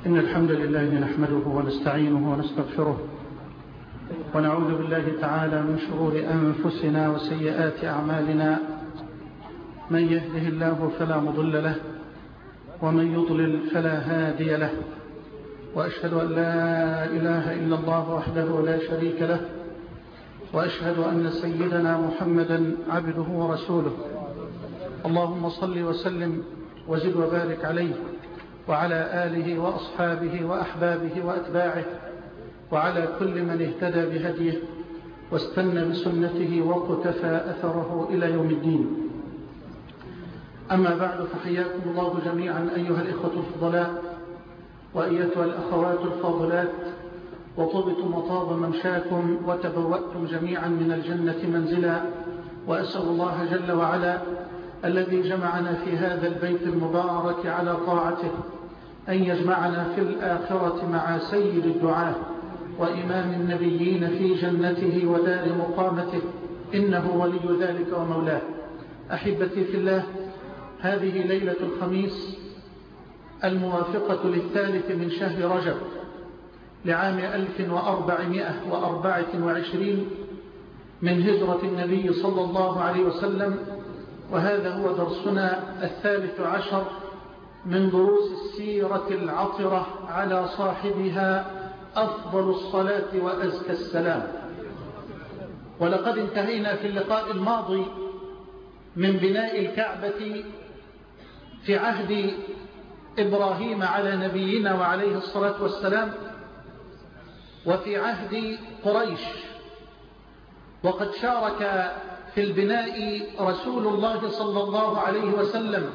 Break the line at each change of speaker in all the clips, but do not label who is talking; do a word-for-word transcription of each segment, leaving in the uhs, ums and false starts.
إن الحمد لله نحمده ونستعينه ونستغفره ونعوذ بالله تعالى من شرور أنفسنا وسيئات أعمالنا. من يهده الله فلا مضل له ومن يضلل فلا هادي له، وأشهد أن لا إله إلا الله وحده لا شريك له، وأشهد أن سيدنا محمدا عبده ورسوله. اللهم صل وسلم وزد وبارك عليه وعلى آله وأصحابه وأحبابه وأتباعه وعلى كل من اهتدى بهديه واستنى بسنته وقتفى أثره إلى يوم الدين. أما بعد، فحياكم الله جميعا أيها الإخوة الفضلاء وأيتها الأخوات الفاضلات، وطبتم وطاب ممشاكم وتبوأتم جميعا من الجنة منزلا. وأسأل الله جل وعلا الذي جمعنا في هذا البيت المبارك على طاعته أن يجمعنا في الآخرة مع سيد الدعاة وإمام النبيين في جنته ودار مقامته، إنه ولي ذلك ومولاه. أحبتي في الله، هذه ليلة الخميس الموافقة للثالث من شهر رجب لعام ألف وأربعمائة وأربعة وعشرين من هجرة النبي صلى الله عليه وسلم، وهذا هو درسنا الثالث عشر من دروس السيرة العطرة على صاحبها أفضل الصلاة وأزكى السلام. ولقد انتهينا في اللقاء الماضي من بناء الكعبة في عهد إبراهيم على نبينا وعليه الصلاة والسلام، وفي عهد قريش، وقد شارك في البناء رسول الله صلى الله عليه وسلم،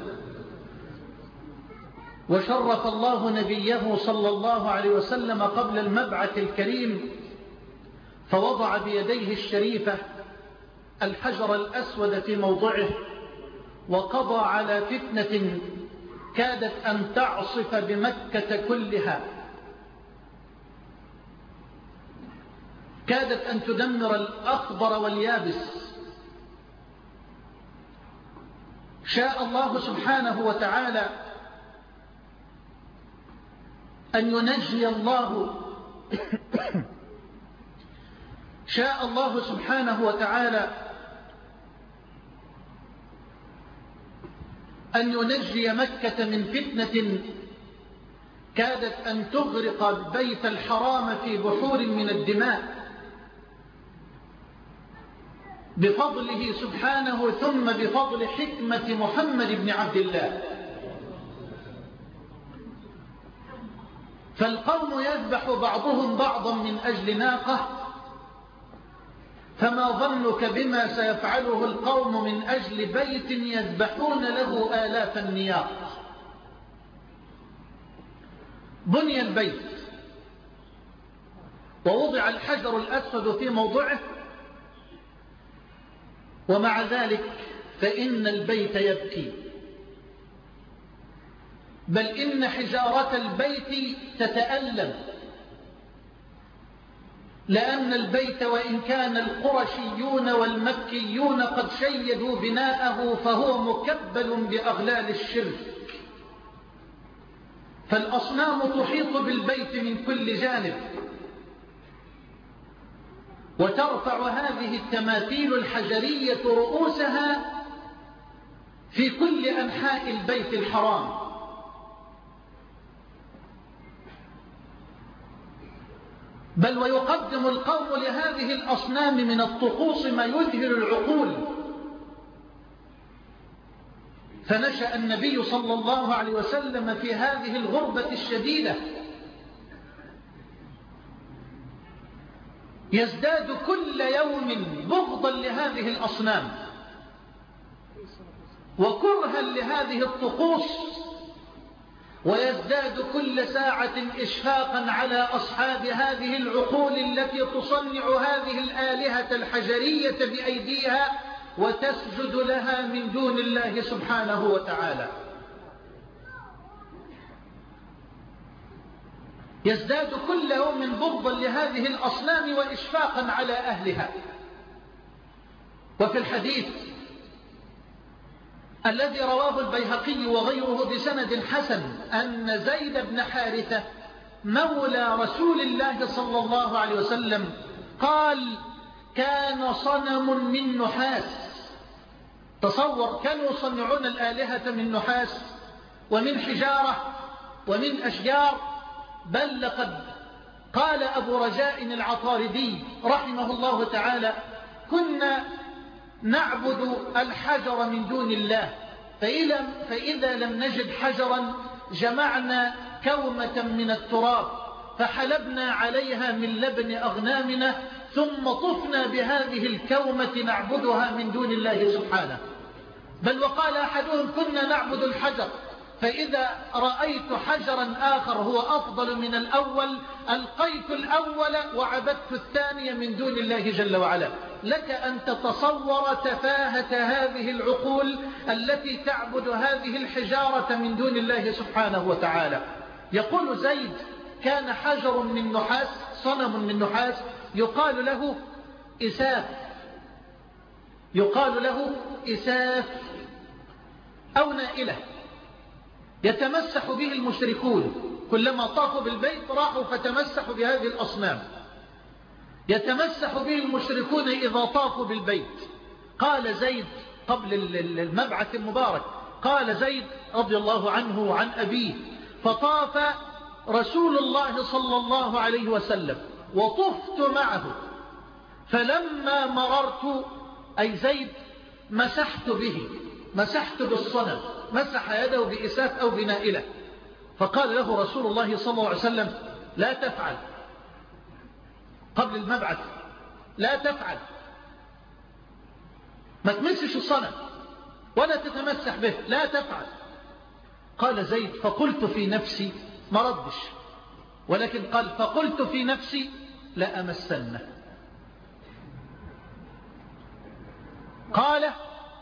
وشرف الله نبيه صلى الله عليه وسلم قبل المبعث الكريم، فوضع بيديه الشريفة الحجر الأسود في موضعه، وقضى على فتنة كادت أن تعصف بمكة كلها، كادت أن تدمر الأخضر واليابس. شاء الله سبحانه وتعالى أن ينجي الله شاء الله سبحانه وتعالى أن ينجي مكة من فتنة كادت أن تغرق البيت الحرام في بحور من الدماء بفضله سبحانه، ثم بفضل حكمة محمد بن عبد الله. فالقوم يذبح بعضهم بعضا من أجل ناقة، فما ظنك بما سيفعله القوم من أجل بيت يذبحون له آلاف النياق. بني البيت ووضع الحجر الأسود في موضعه، ومع ذلك فإن البيت يبكي، بل إن حجارة البيت تتألم، لأن البيت وإن كان القرشيون والمكيون قد شيدوا بناءه فهو مكبل بأغلال الشرك، فالأصنام تحيط بالبيت من كل جانب، وترفع هذه التماثيل الحجرية رؤوسها في كل أنحاء البيت الحرام. بل ويقدم القوم لهذه الأصنام من الطقوس ما يذهل العقول. فنشأ النبي صلى الله عليه وسلم في هذه الغربة الشديدة، يزداد كل يوم بغضا لهذه الأصنام وكرها لهذه الطقوس، ويزداد كل ساعة إشفاقا على أصحاب هذه العقول التي تصنع هذه الآلهة الحجرية بأيديها وتسجد لها من دون الله سبحانه وتعالى. يزداد كل يوم بغضا لهذه الأصنام وإشفاقا على أهلها. وفي الحديث الذي رواه البيهقي وغيره بسند حسن أن زيد بن حارثة مولى رسول الله صلى الله عليه وسلم قال كان صنم من نحاس. تصور، كانوا يصنعون الآلهة من نحاس ومن حجارة ومن أشجار، بل لقد قال أبو رجاء العطاردي رحمه الله تعالى كنا نعبد الحجر من دون الله، فإذا لم نجد حجرا جمعنا كومة من التراب فحلبنا عليها من لبن أغنامنا ثم طفنا بهذه الكومة نعبدها من دون الله سبحانه. بل وقال أحدهم كنا نعبد الحجر، فإذا رأيت حجرا آخر هو أفضل من الأول ألقيت الأول وعبدت الثاني من دون الله جل وعلا. لك أن تتصور تفاهة هذه العقول التي تعبد هذه الحجارة من دون الله سبحانه وتعالى. يقول زيد كان حجر من نحاس، صنم من نحاس يقال له إساف، يقال له إساف أو نائلة، يتمسح به المشركون كلما طافوا بالبيت راحوا فتمسحوا بهذه الأصنام، يتمسح به المشركون إذا طافوا بالبيت. قال زيد قبل المبعث المبارك، قال زيد رضي الله عنه وعن أبيه فطاف رسول الله صلى الله عليه وسلم وطفت معه، فلما مررت أي زيد مسحت به، مسحت بالصنم، مسح يده بإساف أو بنائلة. فقال له رسول الله صلى الله عليه وسلم لا تفعل، قبل المبعث لا تفعل، ما تمسش الصنم ولا تتمسح به، لا تفعل. قال زيد فقلت في نفسي، ما ردش، ولكن قال فقلت في نفسي لا أمسنه. قال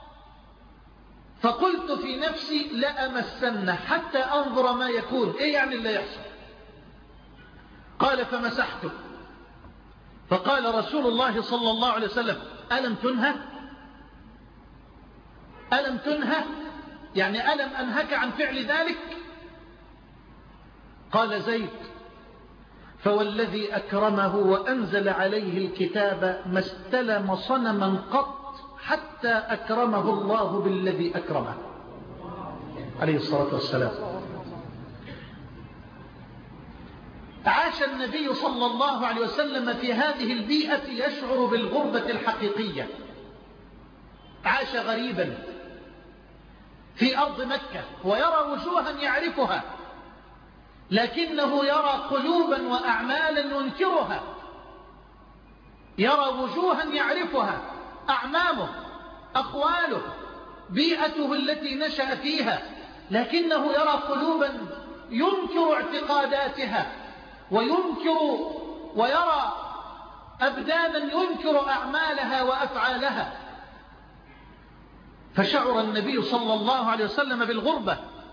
فقلت في نفسي لا أمسنه حتى أنظر ما يكون، إيه يعني اللي يحصل؟ قال فمسحته، فقال رسول الله صلى الله عليه وسلم ألم تنهى؟ ألم تنهى؟ يعني ألم أنهك عن فعل ذلك؟ قال زيد فوالذي أكرمه وأنزل عليه الكتاب ما استلم صنما قط حتى أكرمه الله بالذي أكرمه عليه الصلاة والسلام. عاش النبي صلى الله عليه وسلم في هذه البيئة يشعر بالغربة الحقيقية، عاش غريبا في أرض مكة ويرى وجوها يعرفها، لكنه يرى قلوبا وأعمالا ينكرها، يرى وجوها يعرفها، أعمامه، أخواله، بيئته التي نشأ فيها، لكنه يرى قلوبا ينكر اعتقاداتها وينكر ويرى أبدانا ينكر أعمالها وأفعالها. فشعر النبي صلى الله عليه وسلم بالغربة،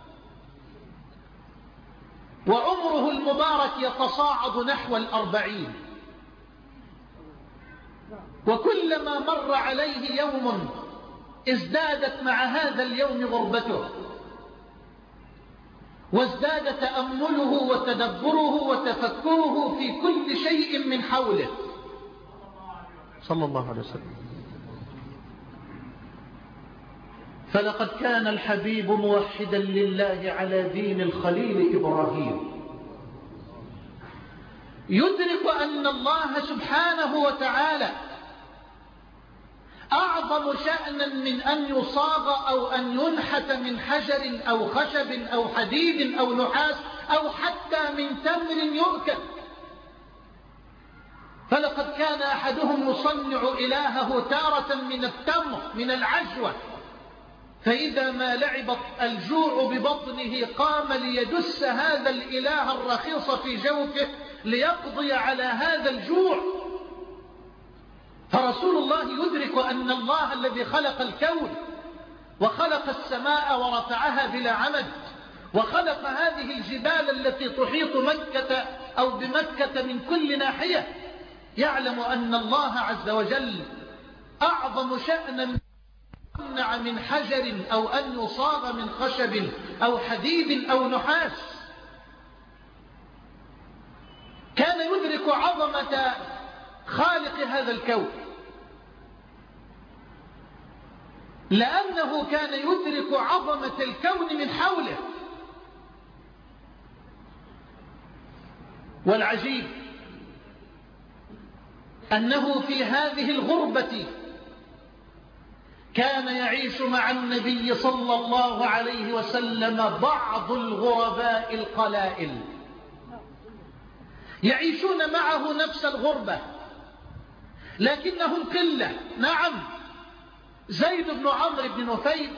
وعمره المبارك يتصاعد نحو الأربعين، وكلما مر عليه يوم ازدادت مع هذا اليوم غربته، وازداد تأمله وتدبره وتفكره في كل شيء من حوله صلى الله عليه وسلم. فلقد كان الحبيب موحدا لله على دين الخليل إبراهيم، يدرك أن الله سبحانه وتعالى أعظم شأنا من أن يصاغ أو أن ينحت من حجر أو خشب أو حديد أو نحاس أو حتى من تمر يؤكل. فلقد كان أحدهم يصنع إلهه تارة من التمر من العجوة، فإذا ما لعب الجوع ببطنه قام ليدس هذا الإله الرخيص في جوفه ليقضي على هذا الجوع. فرسول الله يدرك أن الله الذي خلق الكون وخلق السماء ورفعها بلا عمد وخلق هذه الجبال التي تحيط مكة أو بمكة من كل ناحية، يعلم أن الله عز وجل أعظم شأنا من يصنع من حجر أو أن يصاغ من خشب أو حديد أو نحاس. يدرك عظمة خالق هذا الكون، لأنه كان يدرك عظمة الكون من حوله. والعجيب أنه في هذه الغربة كان يعيش مع النبي صلى الله عليه وسلم بعض الغرباء القلائل يعيشون معه نفس الغربة لكنهم قلة. نعم، زيد بن عمرو بن نفيل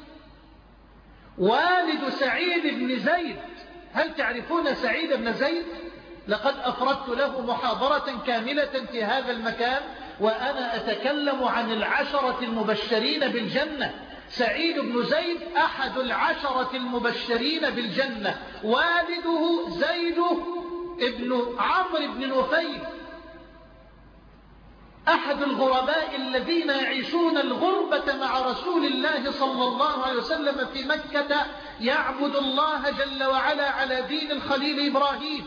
والد سعيد بن زيد. هل تعرفون سعيد بن زيد؟ لقد أفردت له محاضرة كاملة في هذا المكان وأنا أتكلم عن العشرة المبشرين بالجنة. سعيد بن زيد أحد العشرة المبشرين بالجنة، والده زيد بن عمرو بن نفيل، أحد الغرباء الذين يعيشون الغربة مع رسول الله صلى الله عليه وسلم في مكة، يعبد الله جل وعلا على دين الخليل إبراهيم.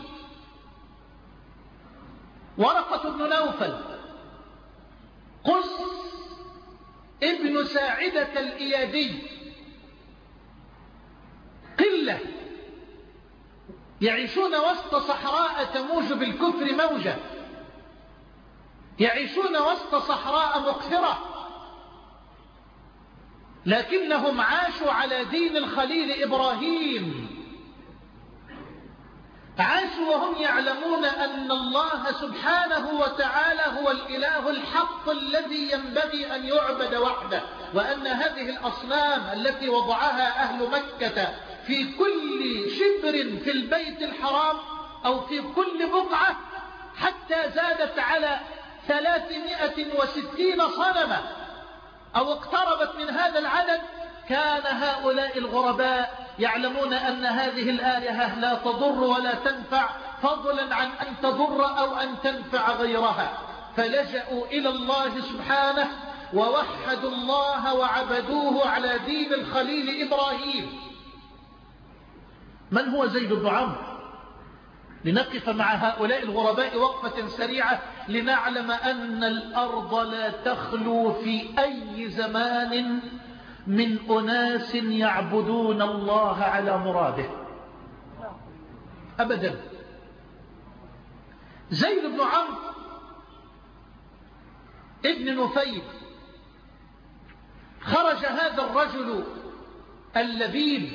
ورقة بن نوفل، قس ابن ساعدة الإيادي، قلة يعيشون وسط صحراء تموج بالكفر موجة، يعيشون وسط صحراء مقفرة، لكنهم عاشوا على دين الخليل إبراهيم. عاشوا وهم يعلمون أن الله سبحانه وتعالى هو الإله الحق الذي ينبغي أن يعبد وحده، وأن هذه الأصنام التي وضعها أهل مكة في كل شبر في البيت الحرام أو في كل بقعة حتى زادت على ثلاثمائة وستين صنما أو اقتربت من هذا العدد، كان هؤلاء الغرباء يعلمون أن هذه الآلهة لا تضر ولا تنفع، فضلا عن أن تضر أو أن تنفع غيرها، فلجأوا إلى الله سبحانه ووحدوا الله وعبدوه على دين الخليل إبراهيم. من هو زيد بن عمرو؟ لنقف مع هؤلاء الغرباء وقفة سريعة لنعلم أن الأرض لا تخلو في أي زمان من أناس يعبدون الله على مراده أبدا. زيد بن عمرو ابن نفيل، خرج هذا الرجل اللبيب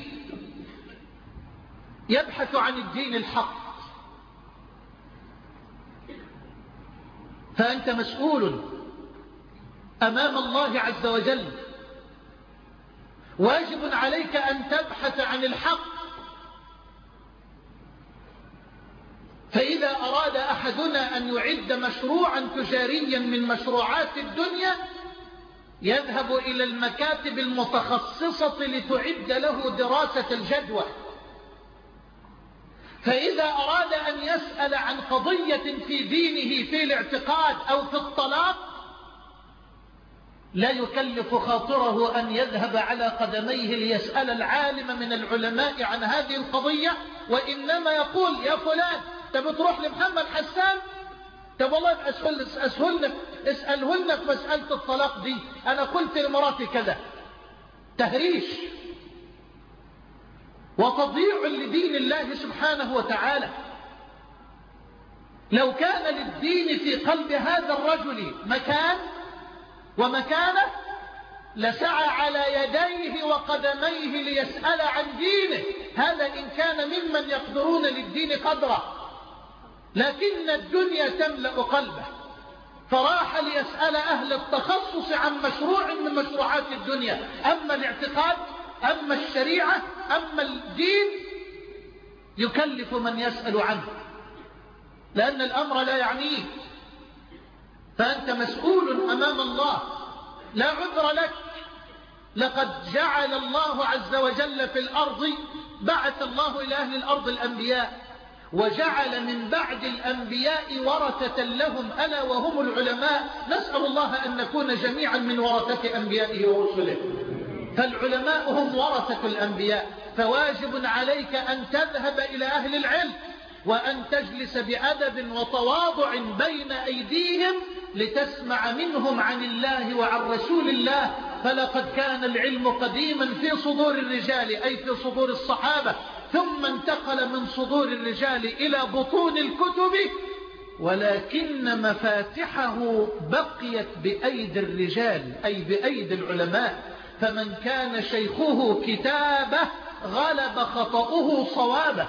يبحث عن الدين الحق، فأنت مسؤول أمام الله عز وجل، واجب عليك أن تبحث عن الحق. فإذا أراد أحدنا أن يعد مشروعا تجاريا من مشروعات الدنيا يذهب إلى المكاتب المتخصصة لتعد له دراسة الجدوى. فإذا أراد أن يسأل عن قضية في دينه في الاعتقاد أو في الطلاق لا يكلف خاطره أن يذهب على قدميه ليسأل العالم من العلماء عن هذه القضية، وإنما يقول: يا فلان تبي تروح لمحمد حسان؟ طب والله أسهل أسهل اسأله لنا في مسألة الطلاق دي، أنا قلت لمراتي كذا. تهريش وتضييع لدين الله سبحانه وتعالى. لو كان للدين في قلب هذا الرجل مكان ومكانه لسعى على يديه وقدميه ليسأل عن دينه، هذا إن كان ممن يقدرون للدين قدره. لكن الدنيا تملأ قلبه، فراح ليسأل أهل التخصص عن مشروع من مشروعات الدنيا. أما الاعتقاد، أما الشريعة، أما الدين يكلف من يسأل عنه، لأن الأمر لا يعنيه. فأنت مسؤول أمام الله، لا عذر لك. لقد جعل الله عز وجل في الأرض، بعث الله إلى أهل الأرض الأنبياء، وجعل من بعد الأنبياء ورثة لهم ألا وهم العلماء. نسأل الله أن نكون جميعا من ورثة أنبيائه ورسله. فالعلماء هم ورثة الأنبياء، فواجب عليك أن تذهب إلى أهل العلم وأن تجلس بأدب وتواضع بين أيديهم لتسمع منهم عن الله وعن رسول الله. فلقد كان العلم قديما في صدور الرجال أي في صدور الصحابة، ثم انتقل من صدور الرجال إلى بطون الكتب، ولكن مفاتحه بقيت بأيدي الرجال أي بأيدي العلماء. فمن كان شيخه كتابه غلب خطأه صوابه.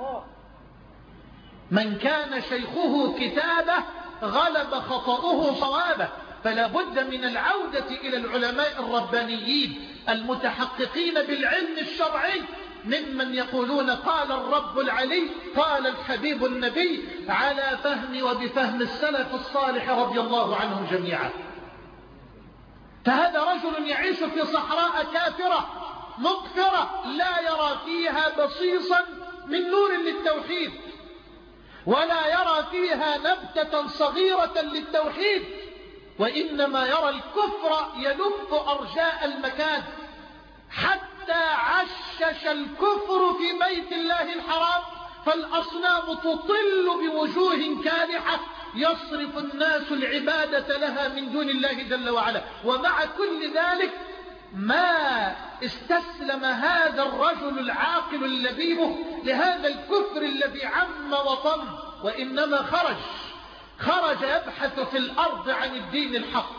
من كان شيخه كتابه غلب خطأه صوابه. فلا بد من العودة إلى العلماء الربانيين المتحققين بالعلم الشرعي، ممن يقولون قال الرب العلي قال الحبيب النبي، على فهم وبفهم السلف الصالح رضي الله عنهم جميعا. فهذا رجل يعيش في صحراء كافرة مقفرة لا يرى فيها بصيصا من نور للتوحيد، ولا يرى فيها نبتة صغيرة للتوحيد، وإنما يرى الكفر يلف أرجاء المكان، حتى عشش الكفر في بيت الله الحرام، فالأصنام تطل بوجوه كالحة يصرف الناس العبادة لها من دون الله جل وعلا. ومع كل ذلك ما استسلم هذا الرجل العاقل اللبيب لهذا الكفر الذي عم وطم، وإنما خرج خرج يبحث في الأرض عن الدين الحق.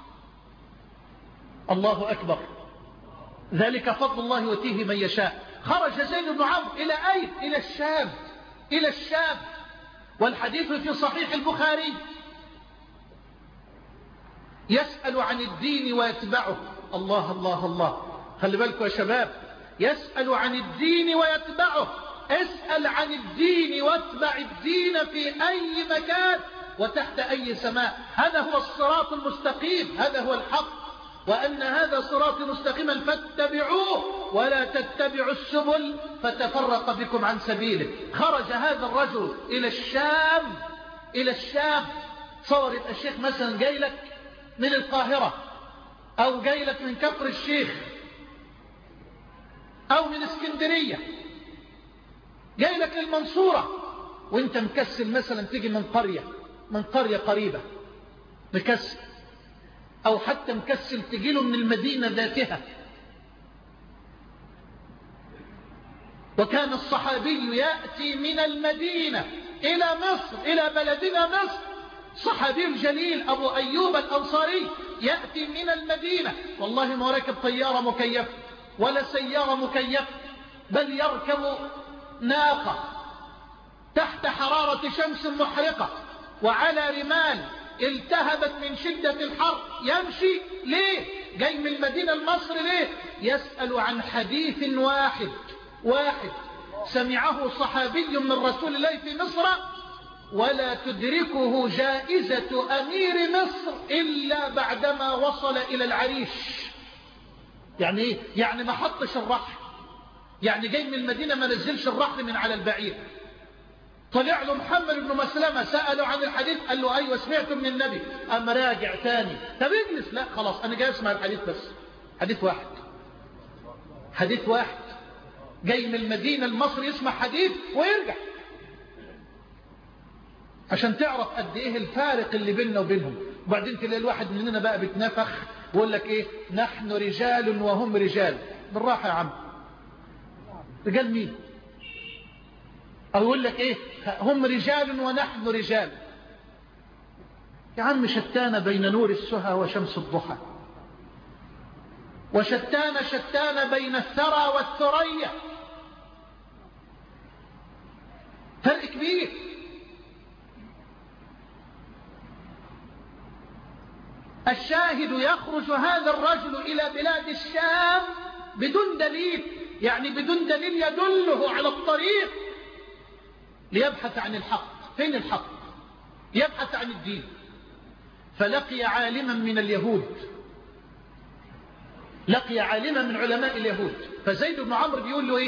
الله أكبر، ذلك فضل الله يؤتيه من يشاء. خرج زيد بن عمرو إلى أين؟ إلى الشام، إلى الشام. والحديث في صحيح البخاري، يسأل عن الدين ويتبعه. الله الله الله، خلي بالكم يا شباب، يسأل عن الدين ويتبعه. اسأل عن الدين واتبع الدين في أي مكان وتحت أي سماء. هذا هو الصراط المستقيم، هذا هو الحق، وأن هذا صراط مستقيما فاتبعوه ولا تتبعوا السبل فتفرق بكم عن سبيله. خرج هذا الرجل إلى الشام، إلى الشام. صور الشيخ مثلا جاي لك من القاهرة، أو جاي لك من كفر الشيخ، أو من اسكندرية، جاي لك للمنصورة، وانت مكسل مثلا تيجي من قرية من قرية قريبة مكسل، أو حتى مكسل تجيله من المدينة ذاتها. وكان الصحابي يأتي من المدينة إلى مصر، إلى بلدنا مصر، صحابي الجليل أبو أيوب الأنصاري يأتي من المدينة، والله ما راكب طيارة مكيفة ولا سيارة مكيفة، بل يركب ناقة تحت حرارة شمس محرقة وعلى رمال التهبت من شدة الحر، يمشي ليه؟ جاي من المدينة المصر ليه؟ يسأل عن حديث واحد واحد سمعه صحابي من رسول الله في مصر، ولا تدركه جائزة أمير مصر إلا بعدما وصل إلى العريش. يعني إيه؟ يعني ما حطش الرحل، يعني جاي من المدينة ما نزلش الرحل من على البعير. طلع له محمد بن مسلمة سأله عن الحديث، قال له أيوة سمعت من النبي. أما راجع تاني، طب اجلس، لا خلاص أنا جاي أسمع الحديث بس، حديث واحد حديث واحد جاي من المدينة المصري يسمع حديث ويرجع، عشان تعرف قد ايه الفارق اللي بيننا وبينهم. وبعدين تلاقي الواحد مننا بقى بتنفخ ويقول لك ايه، نحن رجال وهم رجال. بالراحة يا عم، رجال مين؟ او يقول لك ايه، هم رجال ونحن رجال. يا عم شتان بين نور السهى وشمس الضحى، وشتان شتان بين الثرى والثريا، فرق كبير. الشاهد يخرج هذا الرجل إلى بلاد الشام بدون دليل، يعني بدون دليل يدله على الطريق، ليبحث عن الحق. فين الحق؟ يبحث عن الدين. فلقي عالما من اليهود، لقي عالما من علماء اليهود. فزيد بن عمرو بيقول له ايه؟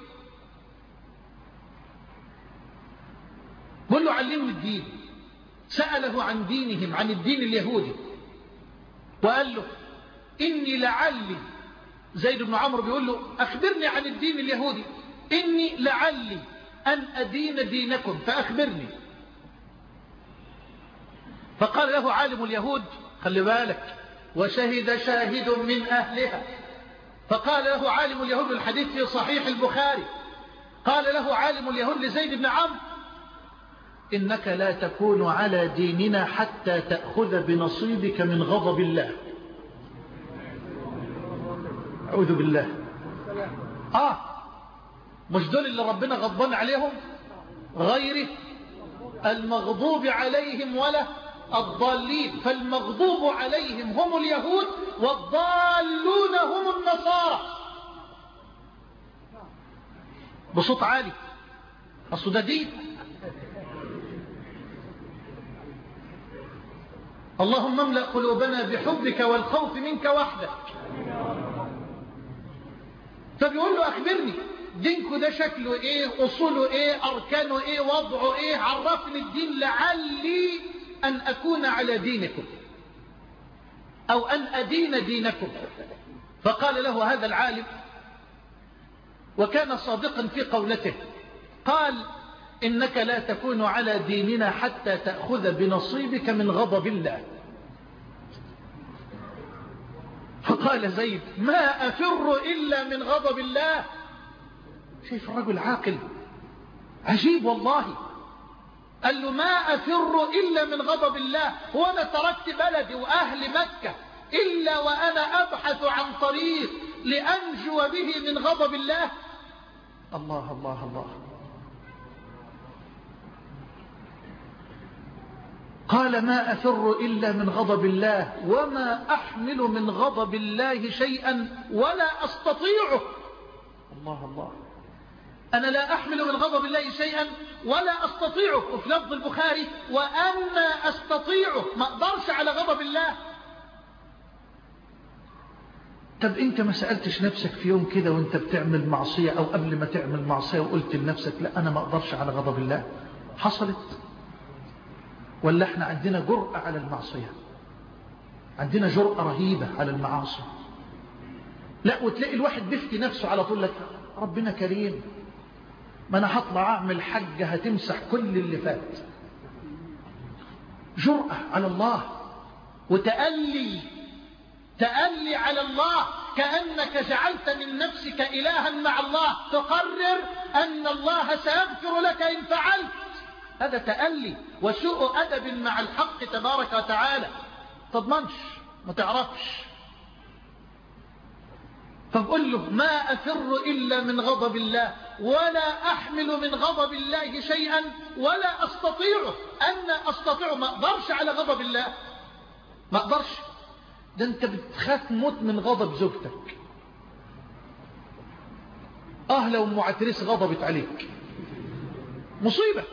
بيقول له علمني الدين. سأله عن دينهم، عن الدين اليهودي، وقال له إني لعلي، زيد بن عمرو بيقول له أخبرني عن الدين اليهودي، إني لعلي أن أدين دينكم فأخبرني. فقال له عالم اليهود خلي بالك وشهد شاهد من أهلها. فقال له عالم اليهود الحديث في صحيح البخاري قال له عالم اليهود لزيد بن عمرو إنك لا تكون على ديننا حتى تأخذ بنصيبك من غضب الله. أعوذ بالله. آه مش دول اللي ربنا غضبان عليهم غيره المغضوب عليهم ولا الضالين. فالمغضوب عليهم هم اليهود والضالون هم النصارى. بصوت عالي أصل ده دين. اللهم املأ قلوبنا بحبك والخوف منك وحدك. فبيقول له أخبرني دينكو ده شكله إيه أصوله إيه أركانه إيه وضعه إيه عرفني الدين لعلي أن أكون على دينكم أو أن أدين دينكم. فقال له هذا العالم وكان صادقا في قولته قال إنك لا تكون على ديننا حتى تأخذ بنصيبك من غضب الله. فقال زيد ما أفر إلا من غضب الله. شايف الرجل عاقل عجيب والله. قال له ما أفر إلا من غضب الله. وأنا تركت بلدي وأهل مكة إلا وأنا أبحث عن طريق لأنجو به من غضب الله. الله الله الله. قال ما أفر إلا من غضب الله وما أحمل من غضب الله شيئا ولا أستطيعه. الله الله. أنا لا أحمل من غضب الله شيئا ولا أستطيعه. وفي لفظ البخاري وأنا أستطيعه ما أقدرش على غضب الله. طب أنت ما سألتش نفسك في يوم كده وأنت بتعمل معصية أو قبل ما تعمل معصية وقلت لنفسك لا أنا ما أقدرش على غضب الله؟ حصلت؟ ولا احنا عندنا جرأة على المعصية؟ عندنا جرأة رهيبة على المعاصي. لا وتلاقي الواحد بيفتي نفسه على طول لك ربنا كريم ما انا هطلع اعمل حاجة هتمسح كل اللي فات. جرأة على الله وتألي تألي على الله كأنك جعلت من نفسك إلها مع الله تقرر أن الله سيغفر لك إن فعلت. هذا تألي وسوء أدب مع الحق تبارك وتعالى. تضمنش ما تعرفش. فقل له ما أفر إلا من غضب الله ولا أحمل من غضب الله شيئا ولا أستطيعه. أنا أستطيعه ما أقدرش على غضب الله ما أقدرش. ده أنت بتخاف موت من غضب زوجتك. آه لو معترس غضبت عليك مصيبة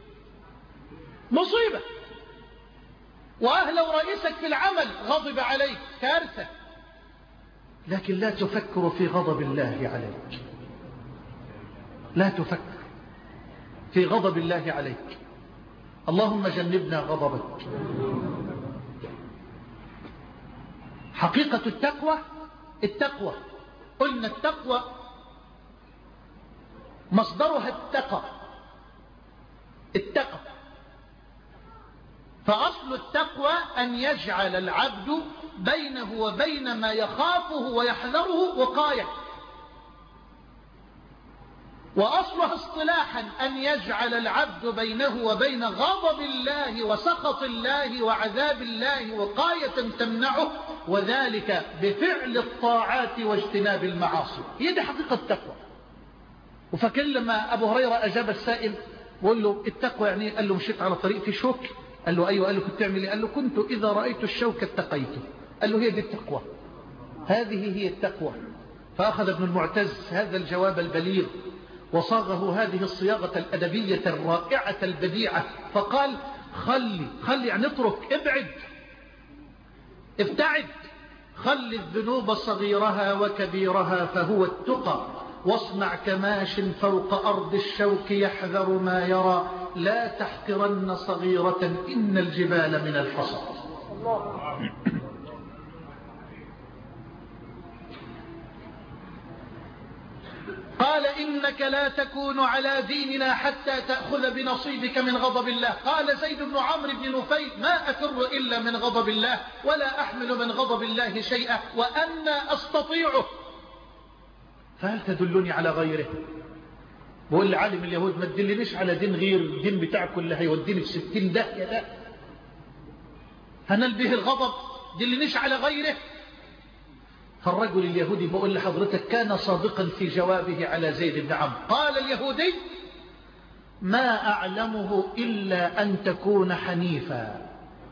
مصيبة. وآه لو رئيسك في العمل غضب عليك كارثة. لكن لا تفكر في غضب الله عليك. لا تفكر في غضب الله عليك. اللهم جنبنا غضبك. حقيقة التقوى التقوى قلنا التقوى مصدرها التقى التقى. فأصل التقوى أن يجعل العبد بينه وبين ما يخافه ويحذره وقاية. وأصلها اصطلاحا أن يجعل العبد بينه وبين غضب الله وسخط الله وعذاب الله وقاية تمنعه وذلك بفعل الطاعات واجتناب المعاصي. هي دي حقيقة التقوى. وفكر لما أبو هريرة أجاب السائل وقال له التقوى يعني قال له مشيت على طريق في شوك. قال له أيوة. قال له كنت تعمل ايه؟ قال له كنت إذا رأيت الشوك اتقيته. قال له هي دي التقوى. هذه هي التقوى. فأخذ ابن المعتز هذا الجواب البليغ وصاغه هذه الصياغة الأدبية الرائعة البديعة فقال خلي خلي يعني اترك ابعد ابتعد خلي الذنوب صغيرها وكبيرها فهو التقى واصنع كماش فوق أرض الشوك يحذر ما يرى لا تحقرن صغيرة إن الجبال من الحصى. قال إنك لا تكون على ديننا حتى تأخذ بنصيبك من غضب الله. قال زيد بن عمرو بن نفيل ما أفر إلا من غضب الله ولا أحمل من غضب الله شيئا وأنا أستطيعه، فهل تدلني على غيره؟ بقول لعالم اليهود ما تدلنيش على دين غير الدين بتاعكم اللي هيوديني في ستين داهية ده، هنال به الغضب، دلنيش على غيره. فالرجل اليهودي بقول لحضرتك كان صادقا في جوابه على زيد بن عمرو. قال اليهودي ما أعلمه إلا أن تكون حنيفا.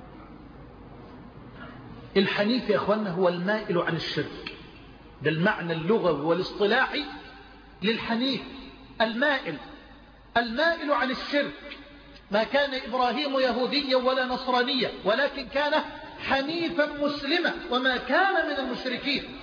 الحنيف يا أخوانا هو المائل عن الشرك، ده المعنى اللغوي والاصطلاحي للحنيف، المائل المائل عن الشرك. ما كان إبراهيم يهوديا ولا نصرانيا ولكن كان حنيفا مسلما وما كان من المشركين.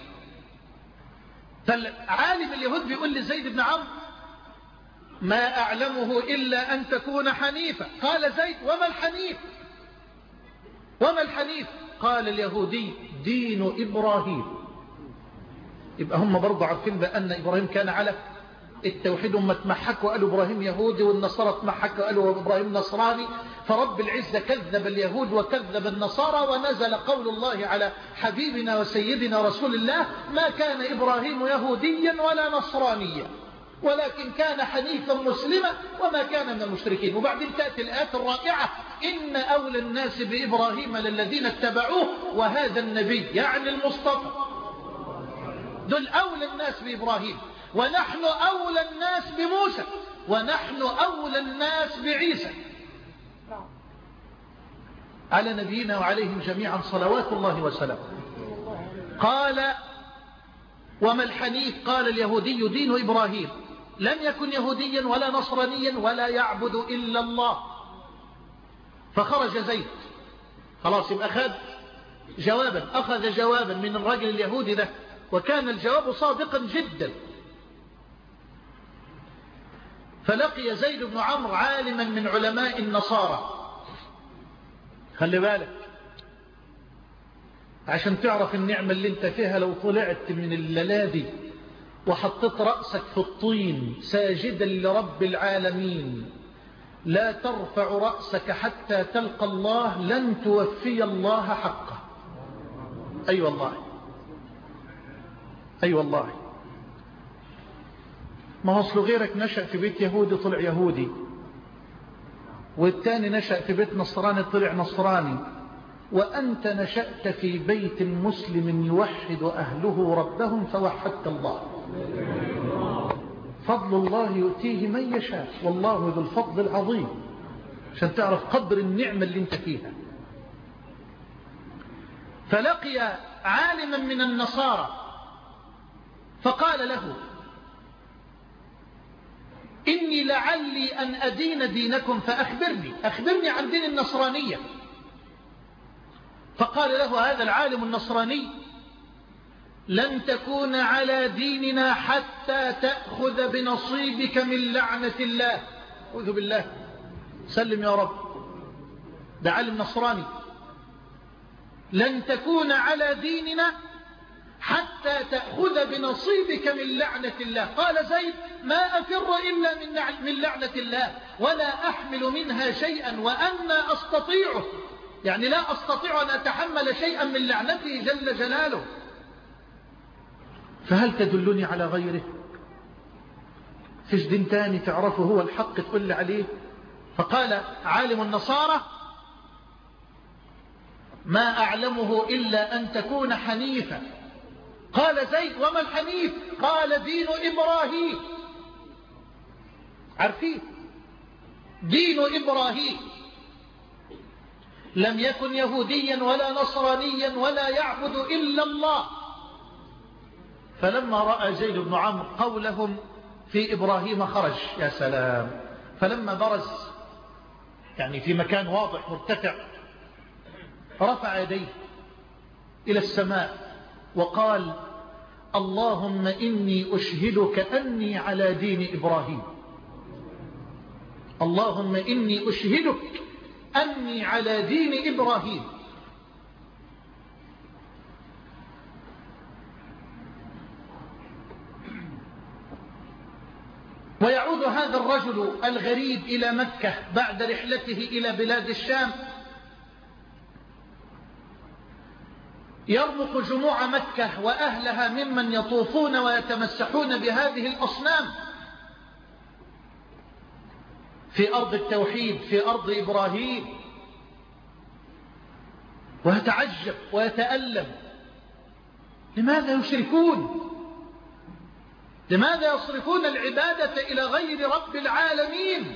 فالعالم اليهود بيقول لزيد بن عمرو ما أعلمه إلا أن تكون حنيفا. قال زيد وما الحنيف؟ وما الحنيف؟ قال اليهودي دين إبراهيم. يبقى هم برضو عارفين بأن إبراهيم كان على التوحيد، هم اتمحكوا قالوا إبراهيم يهودي والنصارى اتمحكوا قالوا إبراهيم نصراني. فرب العزة كذب اليهود وكذب النصارى، ونزل قول الله على حبيبنا وسيدنا رسول الله ما كان إبراهيم يهوديا ولا نصرانيا ولكن كان حنيفا مسلما وما كان من المشركين. وبعدين تأتي الآيات الرائعة إن أولى الناس بإبراهيم للذين اتبعوه وهذا النبي يعني المصطفى، دول أولى الناس بإبراهيم، ونحن أولى الناس بموسى، ونحن أولى الناس بعيسى على نبينا وعليهم جميعا صلوات الله وسلامه. قال وما الحنيف؟ قال اليهودي دين إبراهيم لم يكن يهوديا ولا نصرانيا ولا يعبد إلا الله. فخرج زيد، خلاص يبقى أخذ جوابا أخذ جوابا من الرجل اليهودي ده، وكان الجواب صادقا جدا. فلقي زيد بن عمرو عالما من علماء النصارى. خلي بالك عشان تعرف النعمة اللي انت فيها، لو طلعت من الليلة وحطيت رأسك في الطين ساجدا لرب العالمين لا ترفع رأسك حتى تلقى الله لن توفي الله حقه. أي أيوة والله أي أيوة والله. ما أصل غيرك نشأ في بيت يهودي طلع يهودي، والتاني نشأ في بيت نصراني طلع نصراني، وأنت نشأت في بيت مسلم يوحد أهله ربهم فوحدت الله. فضل الله يؤتيه من يشاء والله ذو الفضل العظيم، عشان تعرف قدر النعمة اللي انت فيها. فلقي عالما من النصارى فقال له إني لعلي أن أدين دينكم فأخبرني أخبرني عن دين النصرانية. فقال له هذا العالم النصراني لن تكون على ديننا حتى تأخذ بنصيبك من لعنة الله. أعوذ بالله، سلم يا رب، ده عالم نصراني. لن تكون على ديننا حتى تأخذ بنصيبك من لعنة الله. قال زيد ما أفر إلا من لعنة الله ولا أحمل منها شيئا وأنا أستطيعه، يعني لا أستطيع أن أتحمل شيئا من لعنته جل جلاله. فهل تدلني على غيره؟ فيش دين تاني تعرفه هو الحق تقول لي عليه؟ فقال عالم النصارى ما أعلمه إلا أن تكون حنيفا. قال زيد وما الحنيف؟ قال دين إبراهيم. عارفين دين إبراهيم لم يكن يهوديا ولا نصرانيا ولا يعبد إلا الله. فلما رأى زيد بن عمرو قولهم في إبراهيم خرج. يا سلام. فلما برز يعني في مكان واضح مرتفع رفع يديه إلى السماء وقال اللهم إني أشهدك أني على دين إبراهيم. اللهم إني أشهدك أني على دين إبراهيم. هذا الرجل الغريب إلى مكة بعد رحلته إلى بلاد الشام، يرمق جموع مكة وأهلها ممن يطوفون ويتمسحون بهذه الأصنام في أرض التوحيد، في أرض إبراهيم، ويتعجب ويتألم. لماذا يشركون؟ لماذا يصرفون العبادة إلى غير رب العالمين؟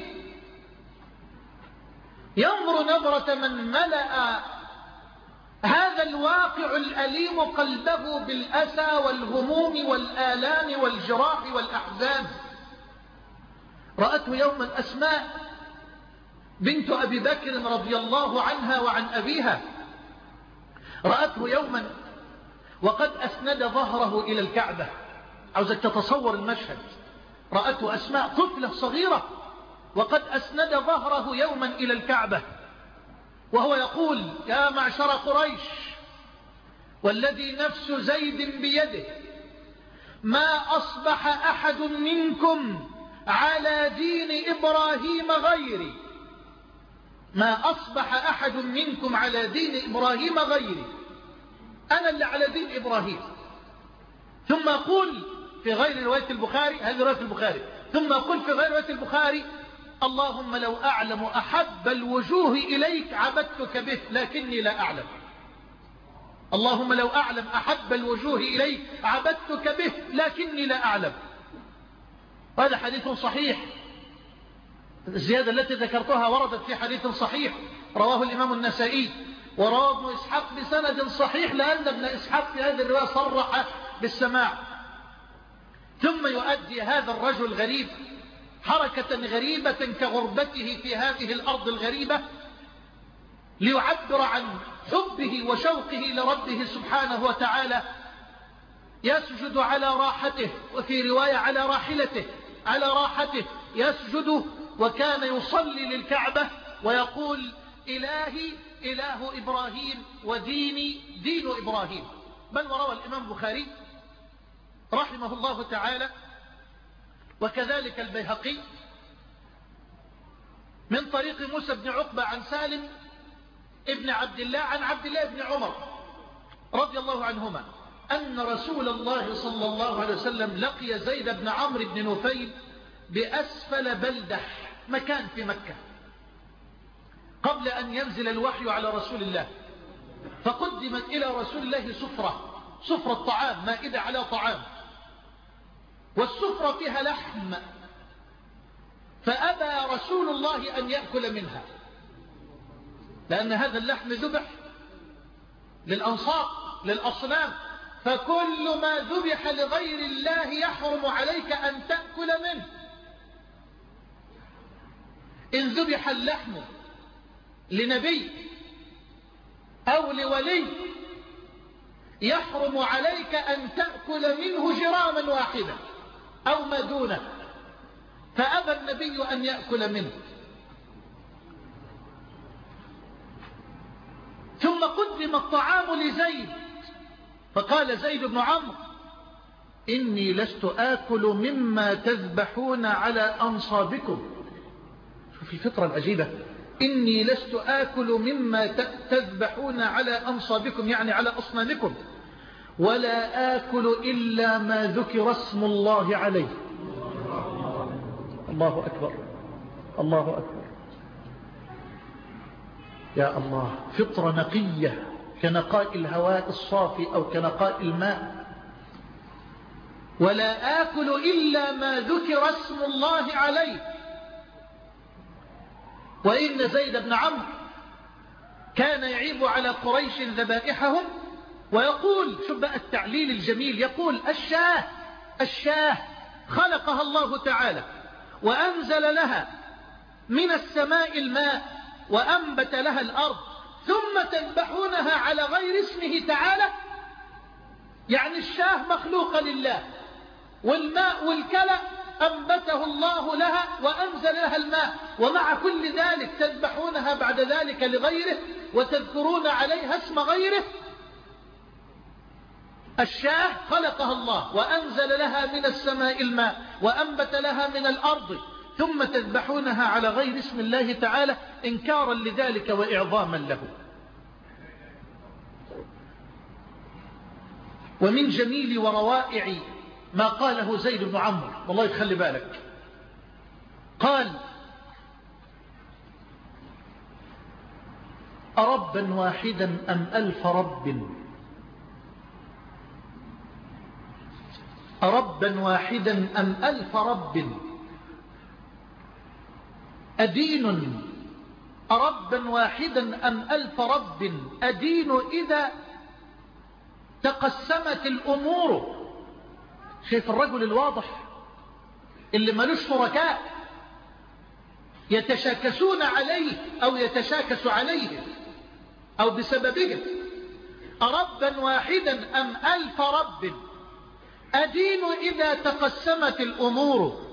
ينظر نظرة من ملأ هذا الواقع الأليم قلبه بالأسى والهموم والآلام والجراح والأحزان. رأته يوما أسماء بنت أبي بكر رضي الله عنها وعن أبيها، رأته يوما وقد أسند ظهره إلى الكعبة. عاوزك تتصور المشهد. رأته أسماء طفلة صغيرة وقد أسند ظهره يوما إلى الكعبة وهو يقول: يا معشر قريش، والذي نفس زيد بيده، ما أصبح أحد منكم على دين إبراهيم غيري، ما أصبح أحد منكم على دين إبراهيم غيري، أنا اللي على دين إبراهيم. ثم أقول في غير رواية البخاري، هذه رواية البخاري، ثم أقول في غير رواية البخاري: اللهم لو أعلم أحب الوجوه إليك عبدتك به لكني لا أعلم. اللهم لو أعلم أحب الوجوه إليك عبدتك به لكني لا أعلم. هذا حديث صحيح. الزيادة التي ذكرتها وردت في حديث صحيح رواه الإمام النسائي ورواه ابن إسحاق بسند صحيح، لأن ابن إسحاق في هذه الرواية صرح بالسماع. ثم يؤدي هذا الرجل الغريب حركة غريبة كغربته في هذه الأرض الغريبة ليعبر عن حبه وشوقه لربه سبحانه وتعالى. يسجد على راحته، وفي رواية على راحلته، على راحته يسجد، وكان يصلي للكعبة ويقول: إلهي إله إبراهيم وديني دين إبراهيم. بل وروى الإمام البخاري رحمه الله تعالى وكذلك البيهقي من طريق موسى بن عقبة عن سالم ابن عبد الله عن عبد الله بن عمر رضي الله عنهما أن رسول الله صلى الله عليه وسلم لقي زيد بن عمرو بن نفيل بأسفل بلدح، مكان في مكة، قبل أن ينزل الوحي على رسول الله. فقدمت إلى رسول الله سفرة، سفرة طعام، مائدة على طعام، والسفرة فيها لحم، فأبى رسول الله أن يأكل منها، لأن هذا اللحم ذبح للأنصاب للأصنام، فكل ما ذبح لغير الله يحرم عليك أن تأكل منه. إن ذبح اللحم لنبي أو لولي يحرم عليك أن تأكل منه جراما واحدا أو ما دونه، فأبى النبي أن يأكل منه. ثم قدم الطعام لزيد، فقال زيد بن عمرو: إني لست آكل مما تذبحون على أنصابكم. شوف الفطرة العجيبة، إني لست آكل مما تذبحون على أنصابكم، يعني على أصنامكم، ولا آكل إلا ما ذكر اسم الله عليه. الله أكبر، الله أكبر، يا الله. فطرة نقية كنقاء الهواء الصافي أو كنقاء الماء. ولا آكل إلا ما ذكر اسم الله عليه. وإن زيد بن عمرو كان يعيب على قريش ذبائحهم ويقول، شوف بقى التعليل الجميل، يقول: الشاه الشاه خلقها الله تعالى وأنزل لها من السماء الماء وأنبت لها الأرض، ثم تذبحونها على غير اسمه تعالى. يعني الشاه مخلوقة لله، والماء والكلى أنبته الله لها وأنزل لها الماء، ومع كل ذلك تذبحونها بعد ذلك لغيره وتذكرون عليها اسم غيره. الشاه خلقها الله وأنزل لها من السماء الماء وأنبت لها من الأرض، ثم تذبحونها على غير اسم الله تعالى إنكارا لذلك وإعظاما له. ومن جميل وروائع ما قاله زيد بن عمرو، والله يخلي بالك، قال: أربا واحدا أم ألف رب؟ أربا واحدا أم ألف رب؟ أدين أربا واحدا أم ألف رب؟ أدين إذا تقسمت الأمور. شايف الرجل الواضح اللي ملوش شركاء يتشاكسون عليه أو يتشاكس عليه أو بسببه. أربا واحدا أم ألف رب؟ أدين إذا تقسمت الأمور.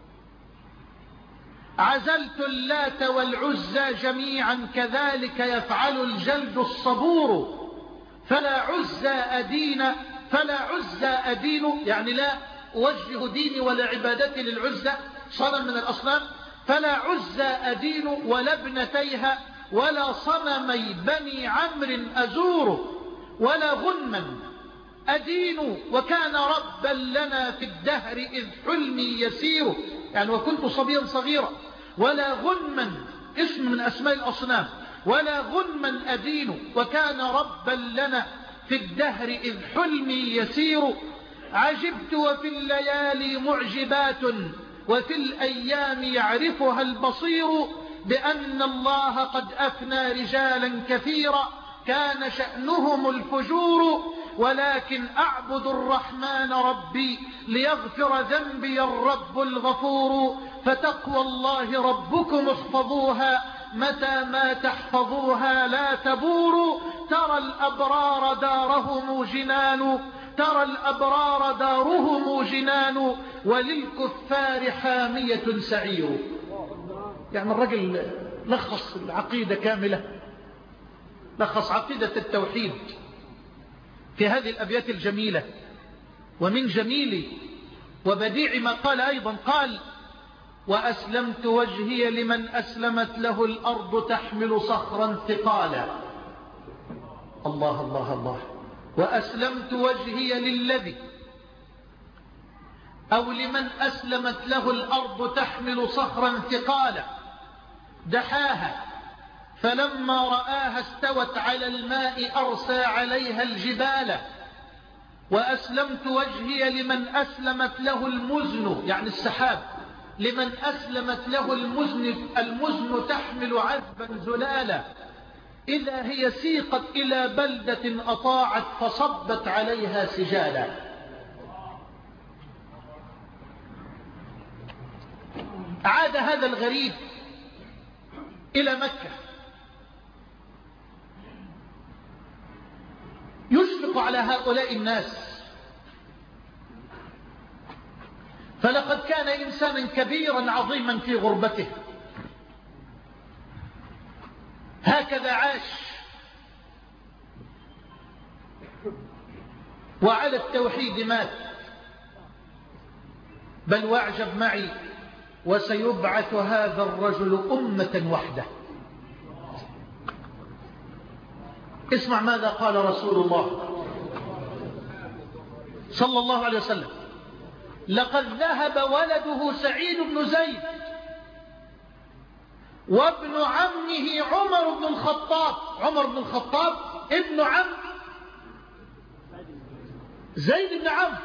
عزلت اللات والعزى جميعا كذلك يفعل الجلد الصبور. فلا عزى أدين فلا عزى أدين يعني لا أوجه ديني ولا عبادتي للعزى صنم من الأصنام. فلا عزى أدين ولا ابنتيها ولا صنمي بني عمرو أزور. ولا غنما أدين وكان ربا لنا في الدهر إذ حلمي يسير، يعني وكنت صبيا صغيرا. ولا غنما اسم من أسماء الأصنام. ولا غنما أدين وكان ربا لنا في الدهر إذ حلمي يسير. عجبت وفي الليالي معجبات وفي الأيام يعرفها البصير بأن الله قد أفنى رجالا كثيرا كان شأنهم الفجور. ولكن أعبد الرحمن ربي ليغفر ذنبي الرب الغفور. فتقوى الله ربكم احفظوها متى ما تحفظوها لا تبور. ترى الأبرار دارهم جنان ترى الأبرار دارهم جنان وللكفار حامية سعير. يعني الرجل لخص العقيدة كاملة، لخص عقيدة التوحيد في هذه الأبيات الجميلة. ومن جميل وبديع ما قال أيضا، قال: وأسلمت وجهي لمن أسلمت له الأرض تحمل صخرا ثقالا. الله الله الله. وأسلمت وجهي للذي أو لمن أسلمت له الأرض تحمل صخرا ثقالا دحاها فلما رآها استوت على الماء أرسى عليها الجبال. وأسلمت وجهي لمن أسلمت له المزن يعني السحاب لمن أسلمت له المزن المزن تحمل عذبا زلالا إذا هي سيقت إلى بلدة أطاعت فصبت عليها سجالا. عاد هذا الغريب إلى مكة يشفق على هؤلاء الناس، فلقد كان إنسانا كبيرا عظيما في غربته، هكذا عاش وعلى التوحيد مات. بل واعجب معي وسيبعث هذا الرجل أمة وحده. اسمع ماذا قال رسول الله صلى الله عليه وسلم: لقد ذهب ولده سعيد بن زيد وابن عمه عمر بن الخطاب. عمر بن الخطاب ابن عم زيد بن عم.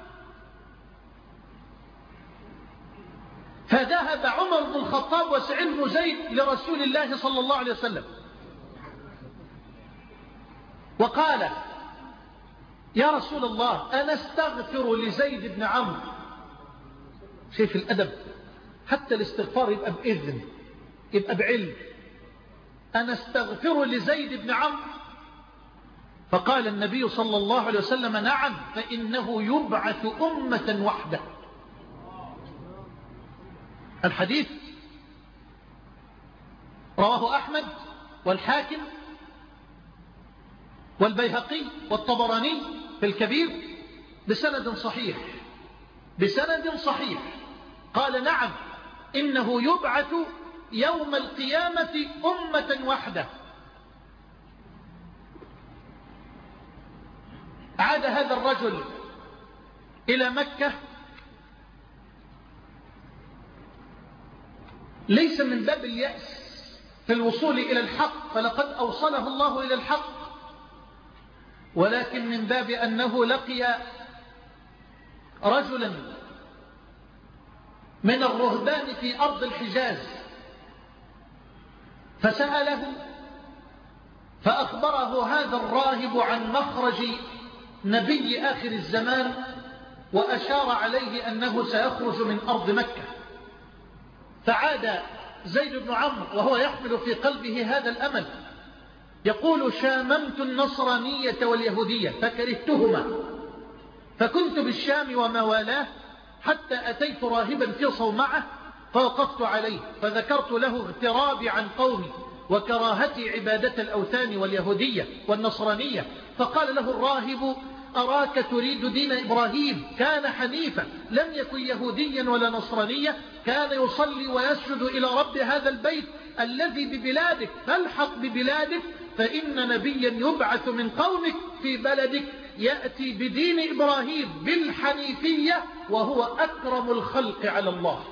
فذهب عمر بن الخطاب وسعيد بن زيد لرسول الله صلى الله عليه وسلم وقال: يا رسول الله أنا استغفر لزيد بن عمرو. شايف الأدب، حتى الاستغفار يبقى بإذن، يبقى بعلم. أنا استغفر لزيد بن عمرو. فقال النبي صلى الله عليه وسلم: نعم، فإنه يبعث أمة وحده. الحديث رواه أحمد والحاكم والبيهقي والطبراني في الكبير بسند صحيح بسند صحيح. قال: نعم، إنه يبعث يوم القيامة أمة وحده. عاد هذا الرجل إلى مكة ليس من باب اليأس في الوصول إلى الحق، فلقد أوصله الله إلى الحق، ولكن من باب أنه لقي رجلا من الرهبان في أرض الحجاز فسأله، فأخبره هذا الراهب عن مخرج نبي آخر الزمان، وأشار عليه أنه سيخرج من أرض مكة. فعاد زيد بن عمرو وهو يحمل في قلبه هذا الأمل، يقول: شاممت النصرانية واليهودية فكرهتهما، فكنت بالشام وموالاه حتى أتيت راهبا في صومعة فوقفت عليه، فذكرت له اغترابي عن قومي وكراهتي عبادة الأوثان واليهودية والنصرانية، فقال له الراهب: أراك تريد دين إبراهيم، كان حنيفا لم يكن يهوديا ولا نصرانيا، كان يصلي ويسجد إلى رب هذا البيت الذي ببلادك، فالحق ببلادك، فإن نبيا يبعث من قومك في بلدك يأتي بدين إبراهيم بالحنيفية وهو أكرم الخلق على الله.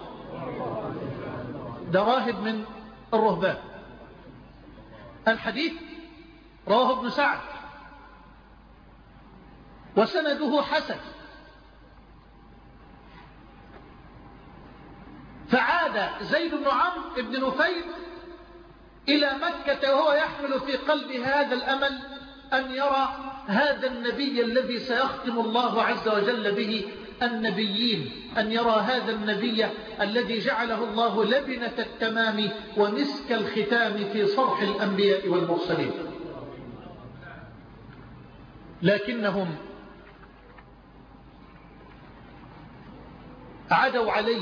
ده راهب من الرهبان. الحديث رواه ابن سعد وسنده حسن. فعاد زيد بن عمرو بن نفيل إلى مكة وهو يحمل في قلبه هذا الأمل أن يرى هذا النبي الذي سيختم الله عز وجل به النبيين، أن يرى هذا النبي الذي جعله الله لبنة التمام ومسك الختام في صرح الأنبياء والمرسلين. لكنهم عدوا عليه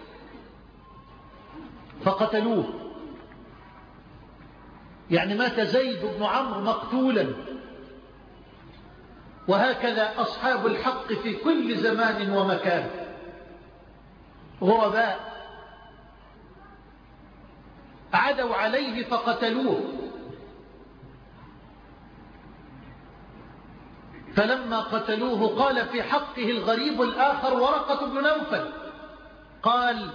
فقتلوه، يعني مات زيد بن عمرو مقتولا. وهكذا أصحاب الحق في كل زمان ومكان غرباء، عدوا عليه فقتلوه. فلما قتلوه قال في حقه الغريب الآخر ورقة بن نوفل، قال: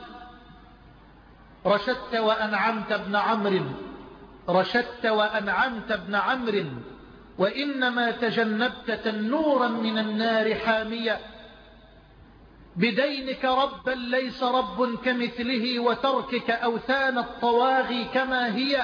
رشدت وأنعمت ابن عمرو، رشدت وأنعمت ابن عمرو، وإنما تجنبت تنورا من النار حامية، بدينك ربا ليس رب كمثله، وتركك أوثان الطواغي كما هي،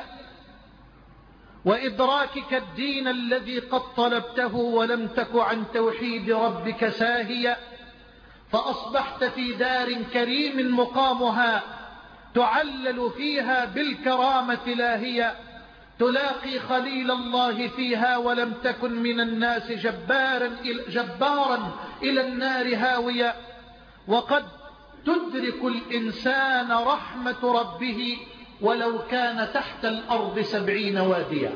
وإدراكك الدين الذي قد طلبته ولم تك عن توحيد ربك ساهيا، فأصبحت في دار كريم مقامها تعلل فيها بالكرامة لاهية، تلاقي خليل الله فيها ولم تكن من الناس جبارا جبارا إلى النار هاوية، وقد تدرك الإنسان رحمة ربه ولو كان تحت الأرض سبعين واديا.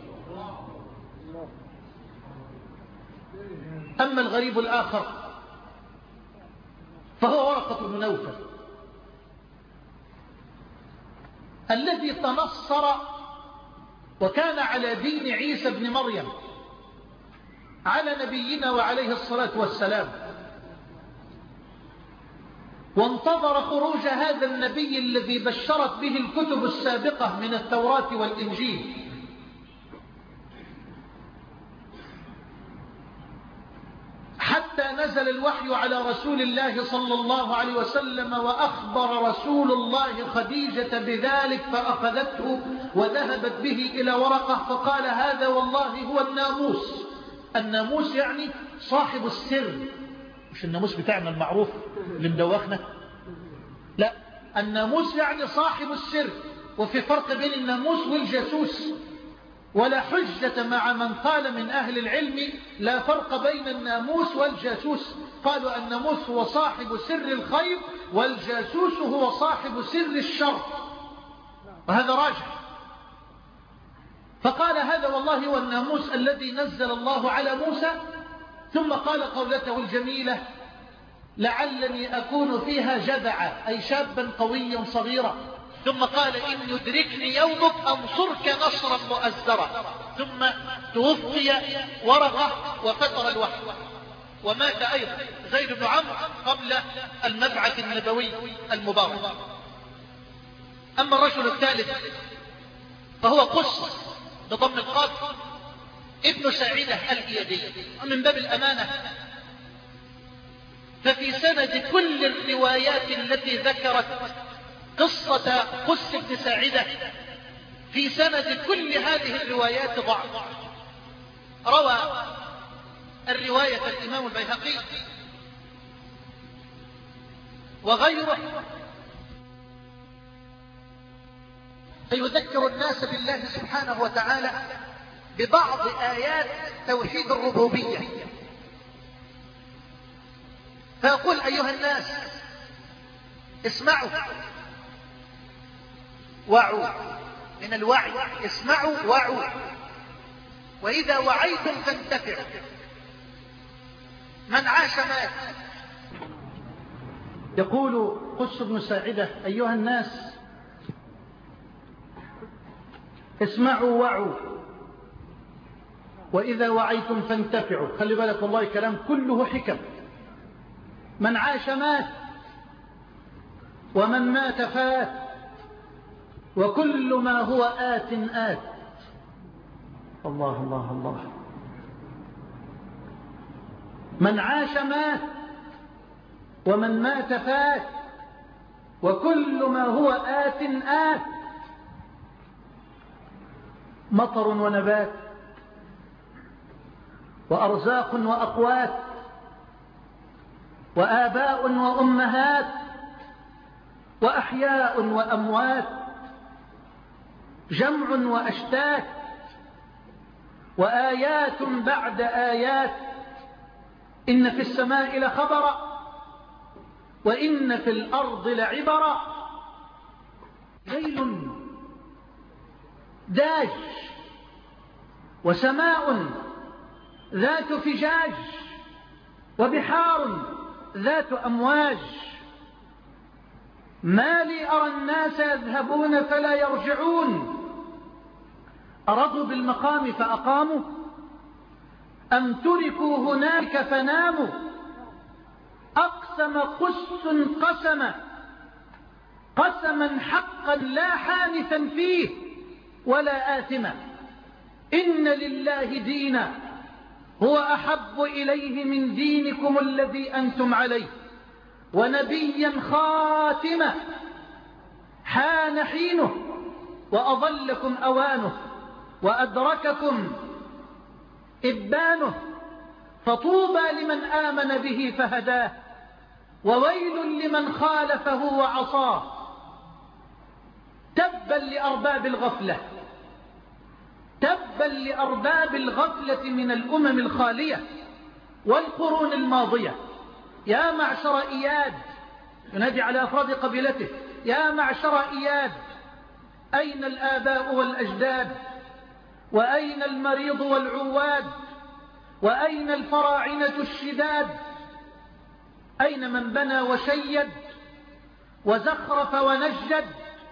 أما الغريب الآخر فهو ورقة بن نوفل الذي تنصر وكان على دين عيسى بن مريم على نبينا وعليه الصلاة والسلام، وانتظر خروج هذا النبي الذي بشرت به الكتب السابقة من التوراة والإنجيل، حتى نزل الوحي على رسول الله صلى الله عليه وسلم، وأخبر رسول الله خديجة بذلك فأخذته وذهبت به إلى ورقة فقال: هذا والله هو الناموس. الناموس يعني صاحب السر، مش الناموس بتاعنا المعروف اللي مدوخنا، لا، الناموس يعني صاحب السر. وفي فرق بين الناموس والجاسوس، ولا حجة مع من قال من أهل العلم لا فرق بين الناموس والجاسوس، قالوا الناموس هو صاحب سر الخير والجاسوس هو صاحب سر الشر، وهذا راجح. فقال: هذا والله هو الناموس الذي نزل الله على موسى، ثم قال قولته الجميلة: لعلني أكون فيها جدعا أي شابا قويا صغيرا.
ثم قال إن يدركني يومك أنصرك نصرا مؤزرا. ثم توفي ورقة وفتر الوحي ومات أيضا زيد بن عمرو قبل المبعث النبوي المبارك. أما الرجل الثالث فهو قص بضم القاف ابن سعيدة الإيادي. من باب الأمانة ففي سند كل الروايات التي ذكرت قصة قس بن ساعدة في سند كل هذه الروايات ضعف. روى الرواية الإمام البيهقي وغيره فيذكر الناس بالله سبحانه وتعالى ببعض آيات توحيد الربوبية، فيقول أيها الناس اسمعوا وعوا، من الوعي اسمعوا وعوا، وإذا وعيتم فانتفعوا، من عاش مات.
يقول قس بن ساعدة أيها الناس اسمعوا وعوا وإذا وعيتم فانتفعوا. خلي بالك والله كلام كله حكم. من عاش مات ومن مات فات وكل ما هو آت آت. الله الله الله. من عاش مات ومن مات فات وكل ما هو آت آت. مطر ونبات وأرزاق وأقوات وآباء وأمهات وأحياء وأموات، جمع وأشتات وآيات بعد آيات. إن في السماء لخبرا وإن في الأرض لعبرا. ليل داج وسماء ذات فجاج وبحار ذات أمواج. ما لي أرى الناس يذهبون فلا يرجعون، أرضوا بالمقام فأقاموا أم تركوا هناك فناموا. أقسم قس قسما قسما حقا لا حانثا فيه ولا آثما. إن لله دينا هو أحب إليه من دينكم الذي أنتم عليه، ونبيا خاتما حان حينه وأضلكم أوانه وأدرككم إبانه. فطوبى لمن آمن به فهداه وويل لمن خالفه وعصاه. تبا لأرباب الغفلة، تبا لأرباب الغفلة من الأمم الخالية والقرون الماضية. يا معشر إياد، ينادي على أفراد قبيلته، يا معشر إياد أين الآباء والأجداد؟ وأين المريض والعواد؟ وأين الفراعنة الشداد؟ أين من بنى وشيد وزخرف ونجد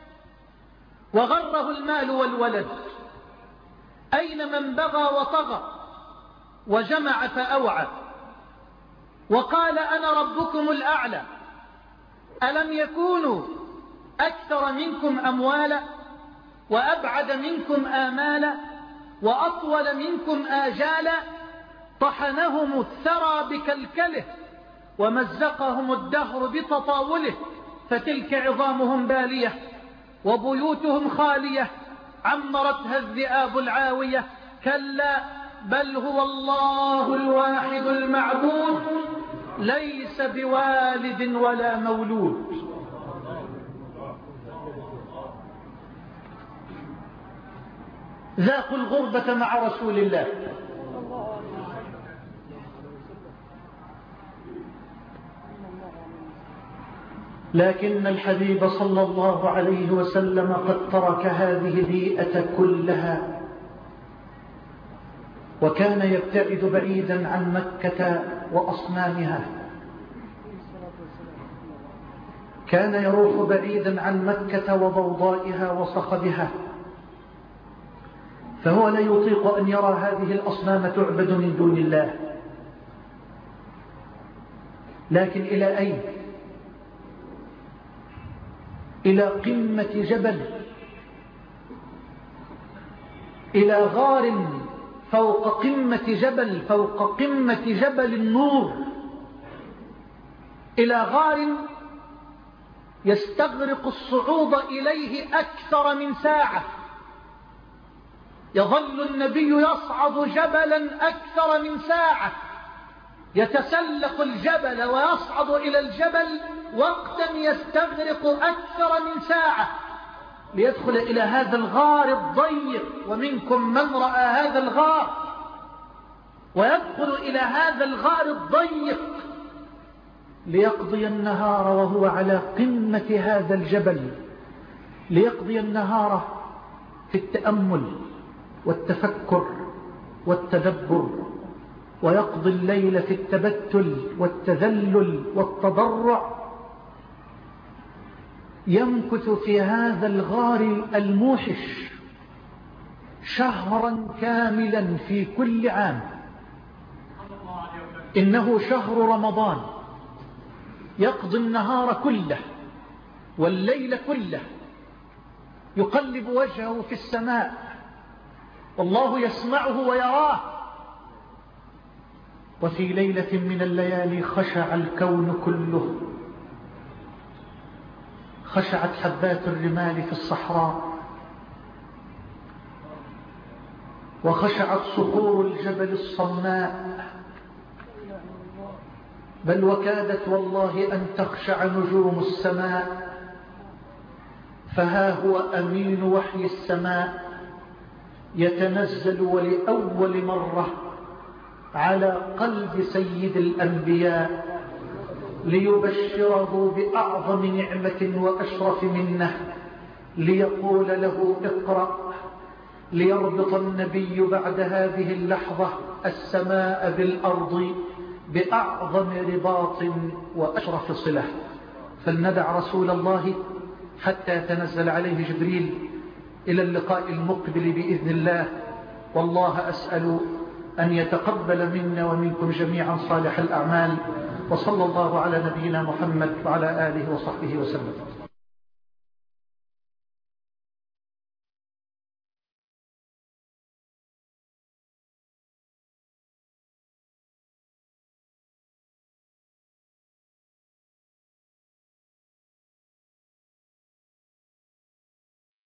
وغره المال والولد؟ أين من بغى وطغى وجمع فأوعى وقال أنا ربكم الأعلى؟ ألم يكونوا أكثر منكم أموالا وأبعد منكم آمالا وأطول منكم آجالا؟ طحنهم الثرى بكلكله ومزقهم الدهر بتطاوله، فتلك عظامهم بالية وبيوتهم خالية عمرتها الذئاب العاوية. كلا بل هو الله الواحد المعبود ليس بوالد ولا مولود. ذاقوا الغربة مع رسول الله، لكن الحبيب صلى الله عليه وسلم قد ترك هذه البيئة كلها وكان يبتعد بعيدا عن مكة وأصنامها. كان يروح بعيدا عن مكة وضوضائها وصخبها، فهو لا يطيق أن يرى هذه الأصنام تعبد من دون الله. لكن إلى أين؟ إلى قمة جبل، إلى غار فوق قمة جبل، فوق قمة جبل النور، إلى غار يستغرق الصعود إليه أكثر من ساعة. يظل النبي يصعد جبلا أكثر من ساعة، يتسلق الجبل ويصعد إلى الجبل وقتا يستغرق أكثر من ساعة ليدخل إلى هذا الغار الضيق، ومنكم من رأى هذا الغار، ويدخل إلى هذا الغار الضيق ليقضي النهار وهو على قمة هذا الجبل، ليقضي النهار في التأمل والتفكر والتدبر، ويقضي الليل في التبتل والتذلل والتضرع. يمكث في هذا الغار الموحش شهرا كاملا في كل عام. إنه شهر رمضان، يقضي النهار كله والليل كله، يقلب وجهه في السماء والله يسمعه ويراه. وفي ليلة من الليالي خشع الكون كله، خشعت حبات الرمال في الصحراء، وخشعت صخور الجبل الصماء، بل وكادت والله أن تخشع نجوم السماء. فها هو أمين وحي السماء يتنزل ولأول مرة على قلب سيد الأنبياء ليبشره بأعظم نعمة وأشرف منه، ليقول له اقرأ، ليربط النبي بعد هذه اللحظة السماء بالأرض بأعظم رباط وأشرف صلة. فلندع رسول الله حتى يتنزل عليه جبريل إلى اللقاء المقبل بإذن الله. والله أسأل أن يتقبل منا ومنكم جميعا صالح الأعمال، وصلى الله على نبينا محمد وعلى آله وصحبه وسلم.